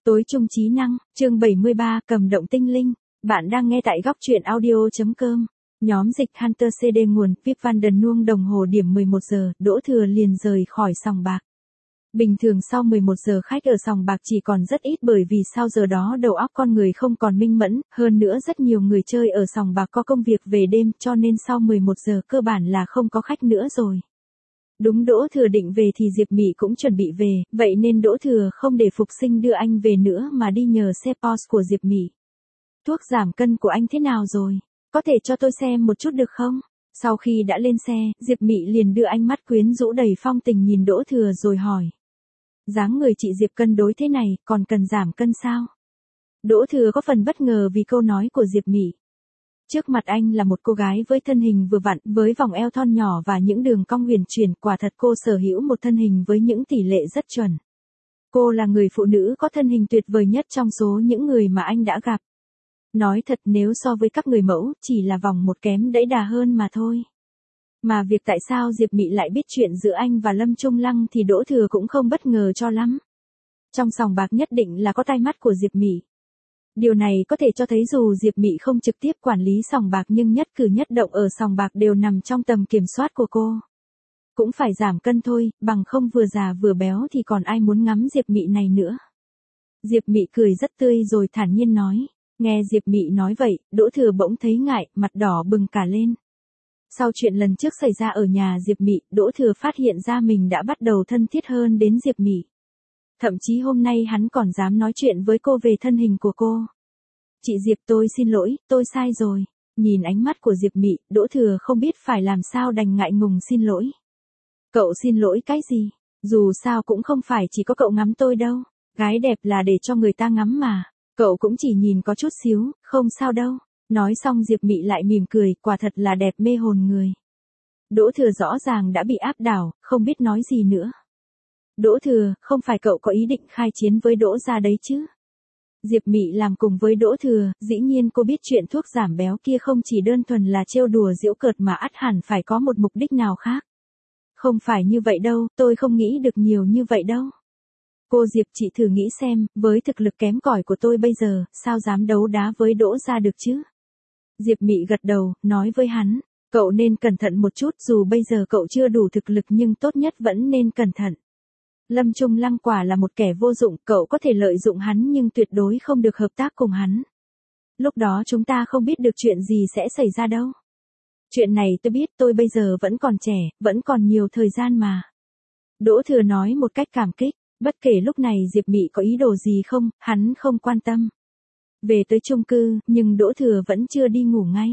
Tối trung trí năng, chương 73, cầm động tinh linh. Bạn đang nghe tại góc truyện audio.com. Nhóm dịch Hunter CD nguồn, Pip Van Den Nuông đồng hồ điểm 11 giờ, Đỗ Thừa liền rời khỏi sòng bạc. Bình thường sau 11 giờ khách ở sòng bạc chỉ còn rất ít bởi vì sau giờ đó đầu óc con người không còn minh mẫn, hơn nữa rất nhiều người chơi ở sòng bạc có công việc về đêm cho nên sau 11 giờ cơ bản là không có khách nữa rồi. Đúng Đỗ Thừa định về thì Diệp Mị cũng chuẩn bị về, vậy nên Đỗ Thừa không để Phục Sinh đưa anh về nữa mà đi nhờ xe Porsche của Diệp Mị. Thuốc giảm cân của anh thế nào rồi? Có thể cho tôi xem một chút được không? Sau khi đã lên xe, Diệp Mị liền đưa ánh mắt quyến rũ đầy phong tình nhìn Đỗ Thừa rồi hỏi. Dáng người chị Diệp cân đối thế này, còn cần giảm cân sao? Đỗ Thừa có phần bất ngờ vì câu nói của Diệp Mị. Trước mặt anh là một cô gái với thân hình vừa vặn, với vòng eo thon nhỏ và những đường cong huyền chuyển, quả thật cô sở hữu một thân hình với những tỷ lệ rất chuẩn. Cô là người phụ nữ có thân hình tuyệt vời nhất trong số những người mà anh đã gặp. Nói thật nếu so với các người mẫu, chỉ là vòng một kém đẫy đà hơn mà thôi. Mà việc tại sao Diệp Mị lại biết chuyện giữa anh và Lâm Trung Lăng thì Đỗ Thừa cũng không bất ngờ cho lắm. Trong sòng bạc nhất định là có tai mắt của Diệp Mị. Điều này có thể cho thấy dù Diệp Mị không trực tiếp quản lý sòng bạc nhưng nhất cử nhất động ở sòng bạc đều nằm trong tầm kiểm soát của cô. Cũng phải giảm cân thôi, bằng không vừa già vừa béo thì còn ai muốn ngắm Diệp Mị này nữa. Diệp Mị cười rất tươi rồi thản nhiên nói. Nghe Diệp Mị nói vậy, Đỗ Thừa bỗng thấy ngại, mặt đỏ bừng cả lên. Sau chuyện lần trước xảy ra ở nhà Diệp Mị, Đỗ Thừa phát hiện ra mình đã bắt đầu thân thiết hơn đến Diệp Mị. Thậm chí hôm nay hắn còn dám nói chuyện với cô về thân hình của cô. Chị Diệp tôi xin lỗi, tôi sai rồi. Nhìn ánh mắt của Diệp Mị, Đỗ Thừa không biết phải làm sao đành ngại ngùng xin lỗi. Cậu xin lỗi cái gì? Dù sao cũng không phải chỉ có cậu ngắm tôi đâu. Gái đẹp là để cho người ta ngắm mà. Cậu cũng chỉ nhìn có chút xíu, không sao đâu. Nói xong Diệp Mị lại mỉm cười, quả thật là đẹp mê hồn người. Đỗ Thừa rõ ràng đã bị áp đảo, không biết nói gì nữa. Đỗ Thừa, không phải cậu có ý định khai chiến với Đỗ gia đấy chứ? Diệp Mị làm cùng với Đỗ Thừa, dĩ nhiên cô biết chuyện thuốc giảm béo kia không chỉ đơn thuần là trêu đùa giễu cợt mà ắt hẳn phải có một mục đích nào khác. Không phải như vậy đâu, tôi không nghĩ được nhiều như vậy đâu. Cô Diệp chị thử nghĩ xem, với thực lực kém cỏi của tôi bây giờ, sao dám đấu đá với Đỗ gia được chứ? Diệp Mị gật đầu, nói với hắn, cậu nên cẩn thận một chút dù bây giờ cậu chưa đủ thực lực nhưng tốt nhất vẫn nên cẩn thận. Lâm Trung Lăng quả là một kẻ vô dụng, cậu có thể lợi dụng hắn nhưng tuyệt đối không được hợp tác cùng hắn. Lúc đó chúng ta không biết được chuyện gì sẽ xảy ra đâu. Chuyện này tôi biết, tôi bây giờ vẫn còn trẻ, vẫn còn nhiều thời gian mà. Đỗ Thừa nói một cách cảm kích, bất kể lúc này Diệp Mị có ý đồ gì không, hắn không quan tâm. Về tới chung cư, nhưng Đỗ Thừa vẫn chưa đi ngủ ngay.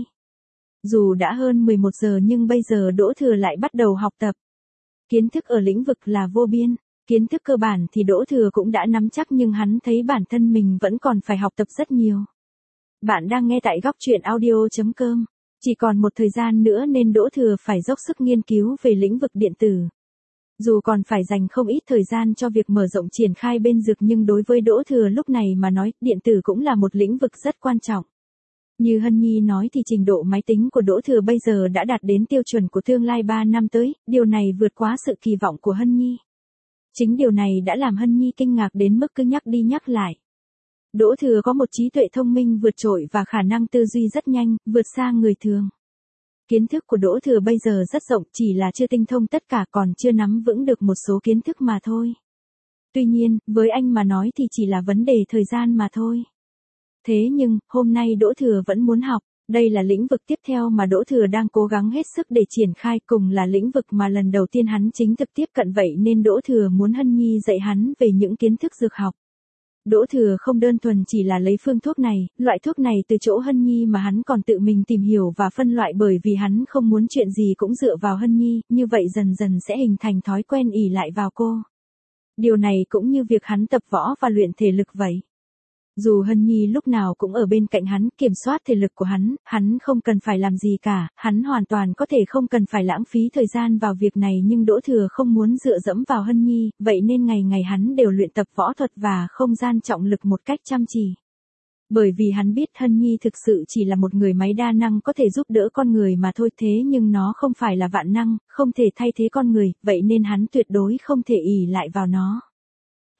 Dù đã hơn 11 giờ nhưng bây giờ Đỗ Thừa lại bắt đầu học tập. Kiến thức ở lĩnh vực là vô biên. Kiến thức cơ bản thì Đỗ Thừa cũng đã nắm chắc nhưng hắn thấy bản thân mình vẫn còn phải học tập rất nhiều. Bạn đang nghe tại góc truyện audio.com. Chỉ còn một thời gian nữa nên Đỗ Thừa phải dốc sức nghiên cứu về lĩnh vực điện tử. Dù còn phải dành không ít thời gian cho việc mở rộng triển khai bên dược nhưng đối với Đỗ Thừa lúc này mà nói, điện tử cũng là một lĩnh vực rất quan trọng. Như Hân Nhi nói thì trình độ máy tính của Đỗ Thừa bây giờ đã đạt đến tiêu chuẩn của tương lai 3 năm tới, điều này vượt quá sự kỳ vọng của Hân Nhi. Chính điều này đã làm Hân Nhi kinh ngạc đến mức cứ nhắc đi nhắc lại. Đỗ Thừa có một trí tuệ thông minh vượt trội và khả năng tư duy rất nhanh, vượt xa người thường. Kiến thức của Đỗ Thừa bây giờ rất rộng, chỉ là chưa tinh thông tất cả, còn chưa nắm vững được một số kiến thức mà thôi. Tuy nhiên, với anh mà nói thì chỉ là vấn đề thời gian mà thôi. Thế nhưng, hôm nay Đỗ Thừa vẫn muốn học. Đây là lĩnh vực tiếp theo mà Đỗ Thừa đang cố gắng hết sức để triển khai, cùng là lĩnh vực mà lần đầu tiên hắn chính thức tiếp cận, vậy nên Đỗ Thừa muốn Hân Nhi dạy hắn về những kiến thức dược học. Đỗ Thừa không đơn thuần chỉ là lấy phương thuốc này, loại thuốc này từ chỗ Hân Nhi mà hắn còn tự mình tìm hiểu và phân loại bởi vì hắn không muốn chuyện gì cũng dựa vào Hân Nhi, như vậy dần dần sẽ hình thành thói quen ỷ lại vào cô. Điều này cũng như việc hắn tập võ và luyện thể lực vậy. Dù Hân Nhi lúc nào cũng ở bên cạnh hắn, kiểm soát thể lực của hắn không cần phải làm gì cả, hắn hoàn toàn có thể không cần phải lãng phí thời gian vào việc này nhưng Đỗ Thừa không muốn dựa dẫm vào Hân Nhi, vậy nên ngày ngày hắn đều luyện tập võ thuật và không gian trọng lực một cách chăm chỉ. Bởi vì hắn biết Hân Nhi thực sự chỉ là một người máy đa năng có thể giúp đỡ con người mà thôi, thế nhưng nó không phải là vạn năng, không thể thay thế con người, vậy nên hắn tuyệt đối không thể ỷ lại vào nó.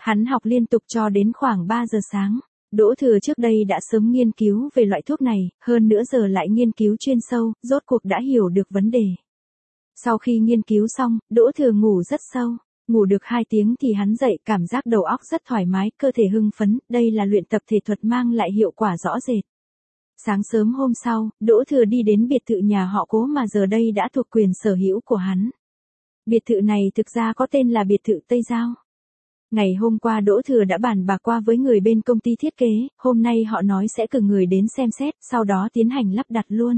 Hắn học liên tục cho đến khoảng 3 giờ sáng. Đỗ Thừa trước đây đã sớm nghiên cứu về loại thuốc này, hơn nữa giờ lại nghiên cứu chuyên sâu, rốt cuộc đã hiểu được vấn đề. Sau khi nghiên cứu xong, Đỗ Thừa ngủ rất sâu. Ngủ được 2 tiếng thì hắn dậy, cảm giác đầu óc rất thoải mái, cơ thể hưng phấn, đây là luyện tập thể thuật mang lại hiệu quả rõ rệt. Sáng sớm hôm sau, Đỗ Thừa đi đến biệt thự nhà họ Cố mà giờ đây đã thuộc quyền sở hữu của hắn. Biệt thự này thực ra có tên là biệt thự Tây Giao. Ngày hôm qua Đỗ Thừa đã bàn bạc qua với người bên công ty thiết kế, hôm nay họ nói sẽ cử người đến xem xét, sau đó tiến hành lắp đặt luôn.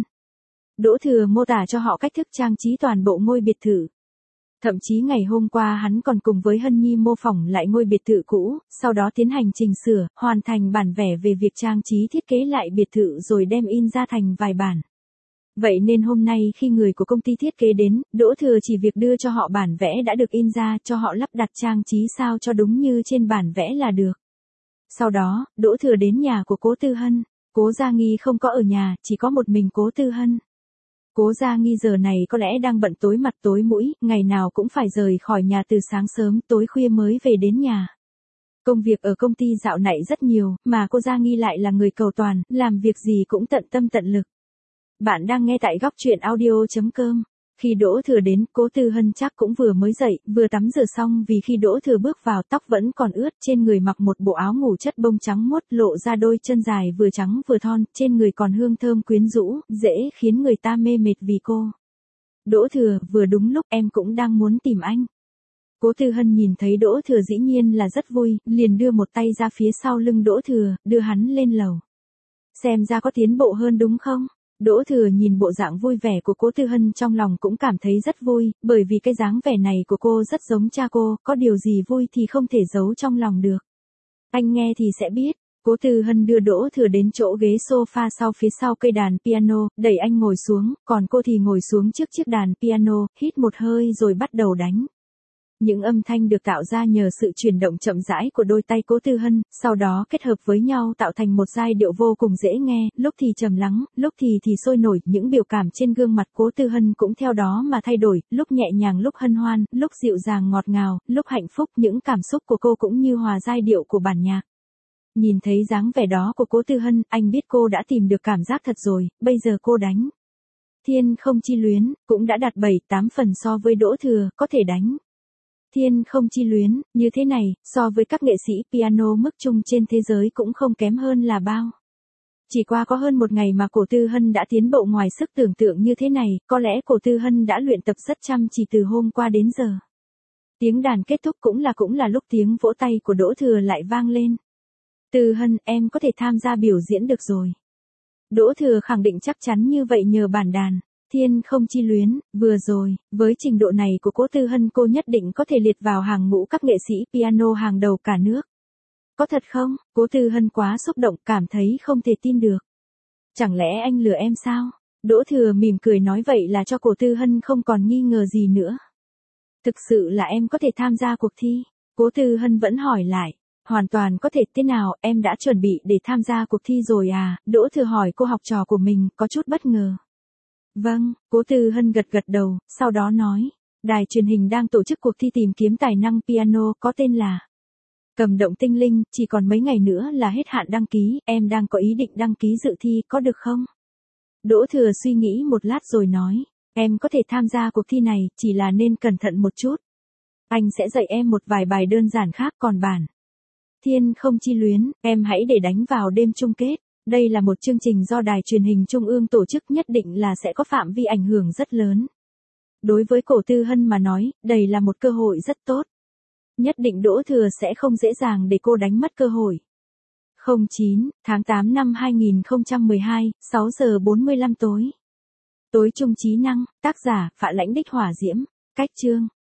Đỗ Thừa mô tả cho họ cách thức trang trí toàn bộ ngôi biệt thự. Thậm chí ngày hôm qua hắn còn cùng với Hân Nhi mô phỏng lại ngôi biệt thự cũ, sau đó tiến hành chỉnh sửa, hoàn thành bản vẽ về việc trang trí thiết kế lại biệt thự rồi đem in ra thành vài bản. Vậy nên hôm nay khi người của công ty thiết kế đến, Đỗ Thừa chỉ việc đưa cho họ bản vẽ đã được in ra cho họ lắp đặt trang trí sao cho đúng như trên bản vẽ là được. Sau đó, Đỗ Thừa đến nhà của Cố Tư Hân. Cố Gia Nghi không có ở nhà, chỉ có một mình Cố Tư Hân. Cố Gia Nghi giờ này có lẽ đang bận tối mặt tối mũi, ngày nào cũng phải rời khỏi nhà từ sáng sớm tối khuya mới về đến nhà. Công việc ở công ty dạo này rất nhiều, mà cô Gia Nghi lại là người cầu toàn, làm việc gì cũng tận tâm tận lực. Bạn đang nghe tại góc truyện audio.com. Khi Đỗ Thừa đến, Cố Tư Hân chắc cũng vừa mới dậy, vừa tắm rửa xong vì khi Đỗ Thừa bước vào tóc vẫn còn ướt, trên người mặc một bộ áo ngủ chất bông trắng muốt lộ ra đôi chân dài vừa trắng vừa thon, trên người còn hương thơm quyến rũ, dễ khiến người ta mê mệt vì cô. Đỗ Thừa, vừa đúng lúc em cũng đang muốn tìm anh. Cố Tư Hân nhìn thấy Đỗ Thừa dĩ nhiên là rất vui, liền đưa một tay ra phía sau lưng Đỗ Thừa, đưa hắn lên lầu. Xem ra có tiến bộ hơn đúng không? Đỗ Thừa nhìn bộ dạng vui vẻ của Cố Tư Hân trong lòng cũng cảm thấy rất vui, bởi vì cái dáng vẻ này của cô rất giống cha cô, có điều gì vui thì không thể giấu trong lòng được. Anh nghe thì sẽ biết. Cố Tư Hân đưa Đỗ Thừa đến chỗ ghế sofa sau phía sau cây đàn piano, đẩy anh ngồi xuống, còn cô thì ngồi xuống trước chiếc đàn piano, hít một hơi rồi bắt đầu đánh. Những âm thanh được tạo ra nhờ sự chuyển động chậm rãi của đôi tay Cố Tư Hân, sau đó kết hợp với nhau tạo thành một giai điệu vô cùng dễ nghe, lúc thì trầm lắng, lúc thì sôi nổi, những biểu cảm trên gương mặt Cố Tư Hân cũng theo đó mà thay đổi, lúc nhẹ nhàng, lúc hân hoan, lúc dịu dàng ngọt ngào, lúc hạnh phúc, những cảm xúc của cô cũng như hòa giai điệu của bản nhạc. Nhìn thấy dáng vẻ đó của Cố Tư Hân, anh biết cô đã tìm được cảm giác thật rồi, bây giờ cô đánh. Thiên Không Chi Luyến, cũng đã đạt 7-8 phần so với Đỗ Thừa, có thể đánh. Thiên Không Chi Luyến, như thế này, so với các nghệ sĩ piano mức trung trên thế giới cũng không kém hơn là bao. Chỉ qua có hơn một ngày mà Cố Tư Hân đã tiến bộ ngoài sức tưởng tượng như thế này, có lẽ Cố Tư Hân đã luyện tập rất chăm chỉ từ hôm qua đến giờ. Tiếng đàn kết thúc cũng là lúc tiếng vỗ tay của Đỗ Thừa lại vang lên. Tư Hân, em có thể tham gia biểu diễn được rồi. Đỗ Thừa khẳng định chắc chắn như vậy nhờ bản đàn. Thiên Không Chi Luyến, vừa rồi, với trình độ này của Cố Tư Hân cô nhất định có thể liệt vào hàng ngũ các nghệ sĩ piano hàng đầu cả nước. Có thật không? Cố Tư Hân quá xúc động, cảm thấy không thể tin được. Chẳng lẽ anh lừa em sao? Đỗ Thừa mỉm cười nói vậy là cho Cố Tư Hân không còn nghi ngờ gì nữa. Thực sự là em có thể tham gia cuộc thi? Cố Tư Hân vẫn hỏi lại. Hoàn toàn có thể, thế nào, em đã chuẩn bị để tham gia cuộc thi rồi à? Đỗ Thừa hỏi cô học trò của mình, có chút bất ngờ. Vâng, Cố Tư Hân gật gật đầu, sau đó nói, đài truyền hình đang tổ chức cuộc thi tìm kiếm tài năng piano có tên là Cầm Động Tinh Linh, chỉ còn mấy ngày nữa là hết hạn đăng ký, em đang có ý định đăng ký dự thi, có được không? Đỗ Thừa suy nghĩ một lát rồi nói, em có thể tham gia cuộc thi này, chỉ là nên cẩn thận một chút. Anh sẽ dạy em một vài bài đơn giản khác, còn bản Thiên Không Chi Luyến, em hãy để đánh vào đêm chung kết. Đây là một chương trình do Đài Truyền hình Trung ương tổ chức, nhất định là sẽ có phạm vi ảnh hưởng rất lớn. Đối với Cố Tư Hân mà nói, đây là một cơ hội rất tốt. Nhất định Đỗ Thừa sẽ không dễ dàng để cô đánh mất cơ hội. 09 tháng 8 năm 2012, 6 giờ 45 tối. Tối trung trí năng, tác giả, Phạ Lãnh Đích Hỏa Diễm, cách chương.